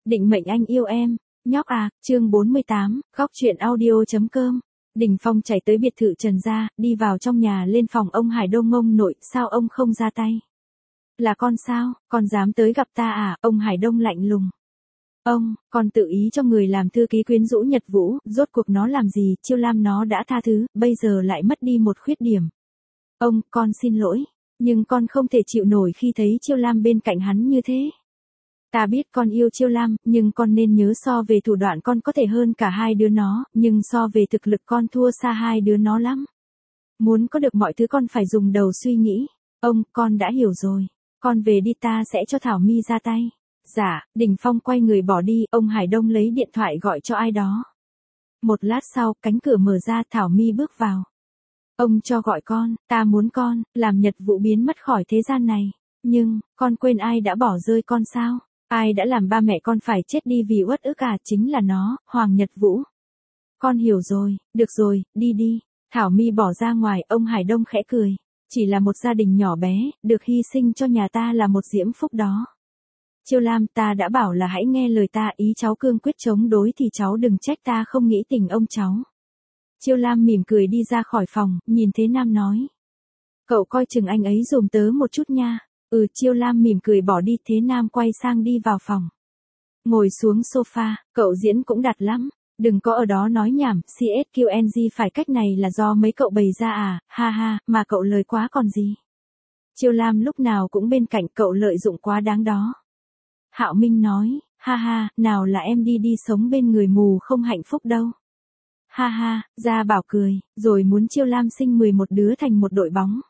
Định mệnh anh yêu em. Nhóc à, chương 48, góc truyện audio.com. Đình Phong chạy tới biệt thự Trần gia, đi vào trong nhà lên phòng ông Hải Đông ông nội, sao ông không ra tay? Là con sao, con dám tới gặp ta à? Ông Hải Đông lạnh lùng. Ông, con tự ý cho người làm thư ký quyến rũ Nhật Vũ, rốt cuộc nó làm gì, Chiêu Lam nó đã tha thứ, bây giờ lại mất đi một khuyết điểm. Ông, con xin lỗi, nhưng con không thể chịu nổi khi thấy Chiêu Lam bên cạnh hắn như thế. Ta biết con yêu Chiêu Lam, nhưng con nên nhớ so về thủ đoạn con có thể hơn cả hai đứa nó, nhưng so về thực lực con thua xa hai đứa nó lắm. Muốn có được mọi thứ con phải dùng đầu suy nghĩ. Ông, con đã hiểu rồi. Con về đi, ta sẽ cho Thảo My ra tay. Dạ, Đình Phong quay người bỏ đi, ông Hải Đông lấy điện thoại gọi cho ai đó. Một lát sau, cánh cửa mở ra, Thảo My bước vào. Ông cho gọi con, ta muốn con, làm Nhật Vũ biến mất khỏi thế gian này. Nhưng, con quên ai đã bỏ rơi con sao? Ai đã làm ba mẹ con phải chết đi vì uất ức à? Chính là nó, Hoàng Nhật Vũ. Con hiểu rồi, được rồi, đi đi. Thảo My bỏ ra ngoài, ông Hải Đông khẽ cười. Chỉ là một gia đình nhỏ bé, được hy sinh cho nhà ta là một diễm phúc đó. Chiêu Lam, ta đã bảo là hãy nghe lời ta, ý cháu cương quyết chống đối thì cháu đừng trách ta không nghĩ tình ông cháu. Chiêu Lam mỉm cười đi ra khỏi phòng, nhìn Thế Nam nói. Cậu coi chừng anh ấy dùm tớ một chút nha. Chiêu Lam mỉm cười bỏ đi, Thế Nam quay sang đi vào phòng. Ngồi xuống sofa, cậu diễn cũng đạt lắm. Đừng có ở đó nói nhảm, CSQNG phải cách này là do mấy cậu bày ra à, ha ha, mà cậu lời quá còn gì. Chiêu Lam lúc nào cũng bên cạnh, cậu lợi dụng quá đáng đó. Hạo Minh nói, ha ha, nào là em đi sống bên người mù không hạnh phúc đâu. Ha ha, Gia Bảo cười, rồi muốn Chiêu Lam sinh 11 đứa thành một đội bóng.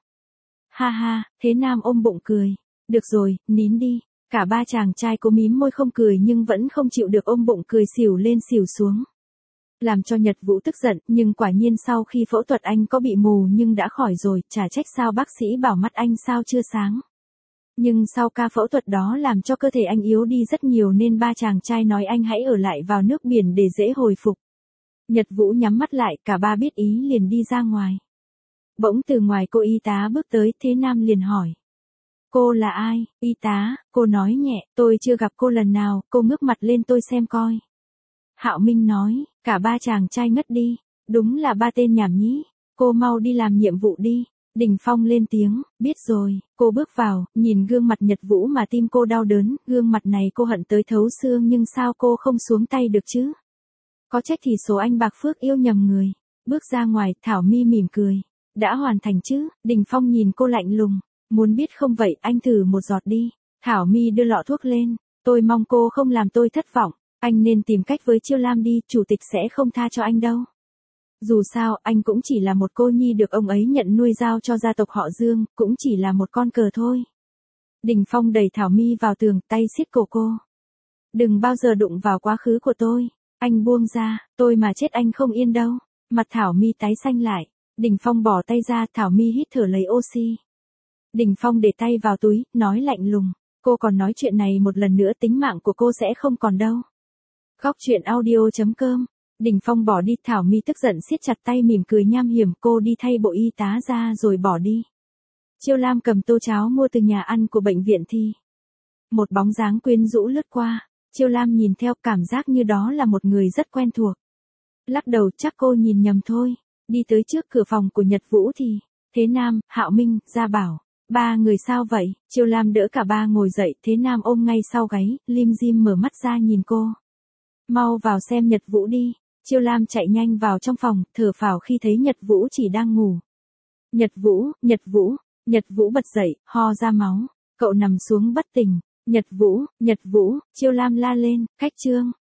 Ha ha, Thế Nam ôm bụng cười. Được rồi, nín đi. Cả ba chàng trai cố mím môi không cười nhưng vẫn không chịu được ôm bụng cười xỉu lên xỉu xuống. Làm cho Nhật Vũ tức giận, nhưng quả nhiên sau khi phẫu thuật anh có bị mù nhưng đã khỏi rồi, chả trách sao bác sĩ bảo mắt anh sao chưa sáng. Nhưng sau ca phẫu thuật đó làm cho cơ thể anh yếu đi rất nhiều nên ba chàng trai nói anh hãy ở lại vào nước biển để dễ hồi phục. Nhật Vũ nhắm mắt lại, cả ba biết ý liền đi ra ngoài. Bỗng từ ngoài cô y tá bước tới, Thế Nam liền hỏi. Cô là ai? Y tá, cô nói nhẹ, tôi chưa gặp cô lần nào, cô ngước mặt lên tôi xem coi. Hạo Minh nói, cả ba chàng trai ngất đi, đúng là ba tên nhảm nhí, cô mau đi làm nhiệm vụ đi. Đình Phong lên tiếng, biết rồi, cô bước vào, nhìn gương mặt Nhật Vũ mà tim cô đau đớn, gương mặt này cô hận tới thấu xương nhưng sao cô không xuống tay được chứ? Có trách thì số anh bạc phước yêu nhầm người. Bước ra ngoài, Thảo My mỉm cười. Đã hoàn thành chứ? Đình Phong nhìn cô lạnh lùng. Muốn biết không vậy, anh thử một giọt đi. Thảo My đưa lọ thuốc lên. Tôi mong cô không làm tôi thất vọng. Anh nên tìm cách với Chiêu Lam đi, chủ tịch sẽ không tha cho anh đâu. Dù sao, anh cũng chỉ là một cô nhi được ông ấy nhận nuôi giao cho gia tộc họ Dương, cũng chỉ là một con cờ thôi. Đình Phong đẩy Thảo My vào tường, tay siết cổ cô. Đừng bao giờ đụng vào quá khứ của tôi. Anh buông ra, tôi mà chết anh không yên đâu. Mặt Thảo My tái xanh lại. Đình Phong bỏ tay ra, Thảo My hít thở lấy oxy. Đình Phong để tay vào túi, nói lạnh lùng. Cô còn nói chuyện này một lần nữa tính mạng của cô sẽ không còn đâu. Góc truyện audio.com. Đình Phong bỏ đi, Thảo My tức giận siết chặt tay mỉm cười nham hiểm, cô đi thay bộ y tá ra rồi bỏ đi. Chiêu Lam cầm tô cháo mua từ nhà ăn của bệnh viện thì. Một bóng dáng quyến rũ lướt qua. Chiêu Lam nhìn theo, cảm giác như đó là một người rất quen thuộc. Lắc đầu, chắc cô nhìn nhầm thôi. Đi tới trước cửa phòng của Nhật Vũ thì, Thế Nam, Hạo Minh, Gia Bảo. Ba người sao vậy? Chiêu Lam đỡ cả ba ngồi dậy, Thế Nam ôm ngay sau gáy, lim dim mở mắt ra nhìn cô. Mau vào xem Nhật Vũ đi. Chiêu Lam chạy nhanh vào trong phòng, thở phào khi thấy Nhật Vũ chỉ đang ngủ. Nhật Vũ, Nhật Vũ. Nhật Vũ bật dậy, ho ra máu. Cậu nằm xuống bất tỉnh. Nhật Vũ, Chiêu Lam la lên, cách chương.